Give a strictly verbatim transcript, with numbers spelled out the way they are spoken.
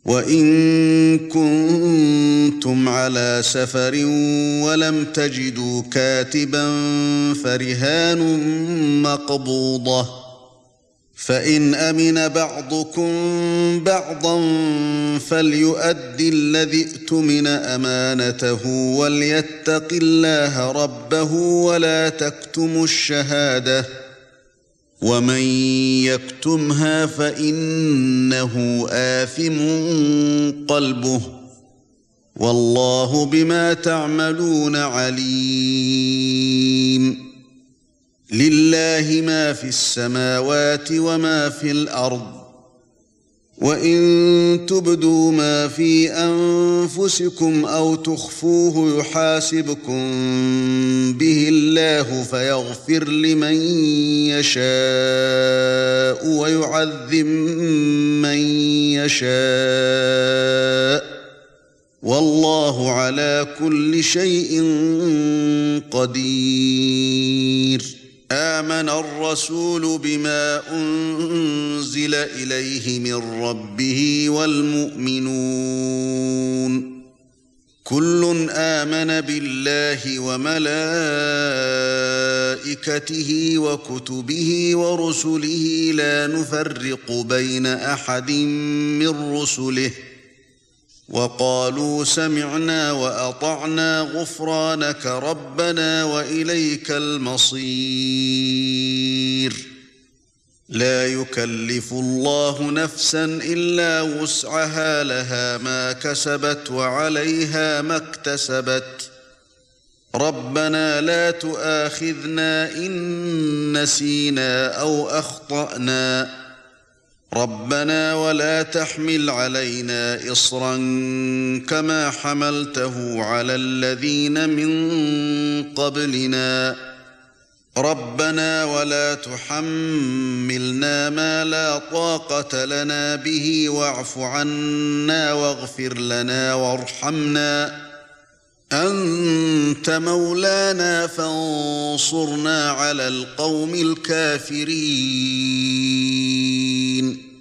وَإِن كُنتُمْ عَلَى سَفَرٍ وَلَمْ تَجِدُوا كَاتِبًا فَرِهَانٌ مَّقْبُوضَةٌ فَإِنْ أَمِنَ بَعْضُكُمْ بَعْضًا فَلْيُؤَدِّ الَّذِي اؤْتُمِنَ أَمَانَتَهُ وَلْيَتَّقِ اللَّهَ رَبَّهُ وَلَا تَكْتُمُوا الشَّهَادَةَ وَمَن يَكْتُمْهَا فَإِنَّهُ آثِمٌ قَلْبُهُ وَاللَّهُ بِمَا تَعْمَلُونَ عَلِيمٌ لِلَّهِ مَا فِي السَّمَاوَاتِ وَمَا في الْأَرْضِ وَإِن تُبْدُوا مَا فِي أَنفُسِكُمْ أَوْ تُخْفُوهُ يُحَاسِبْكُم بِهِ اللَّهُ فَيَغْفِرْ لِمَن يَشَاءُ وَيُعَذِّبْ مَن يَشَاءُ وَاللَّهُ عَلَى كُلِّ شَيْءٍ قَدِيرٌ آمَنَ الرَّسُولُ بِمَا أُنزِلَ إِلَيْهِ مِن رَّبِّهِ وَالْمُؤْمِنُونَ كُلٌّ آمَنَ بِاللَّهِ وَمَلَائِكَتِهِ وَكُتُبِهِ وَرُسُلِهِ لَا نُفَرِّقُ بَيْنَ أَحَدٍ مِّن رُّسُلِهِ وَقَالُوا سَمِعْنَا وَأَطَعْنَا غُفْرَانَكَ رَبَّنَا وَإِلَيْكَ الْمَصِيرُ لَا يُكَلِّفُ اللَّهُ نَفْسًا إِلَّا وُسْعَهَا لَهَا مَا كَسَبَتْ وَعَلَيْهَا مَا اكْتَسَبَتْ رَبَّنَا لَا تُؤَاخِذْنَا إِن نَّسِينَا أَوْ أَخْطَأْنَا رَبَّنَا وَلَا تَحْمِلْ عَلَيْنَا إِصْرًا كَمَا حَمَلْتَهُ عَلَى الَّذِينَ مِن قَبْلِنَا رَبَّنَا وَلَا تُحَمِّلْنَا مَا لَا طَاقَةَ لَنَا بِهِ وَاعْفُ عَنَّا وَاغْفِرْ لَنَا وَارْحَمْنَا أَنْتَ مَوْلَانَا فَانصُرْنَا عَلَى الْقَوْمِ الْكَافِرِينَ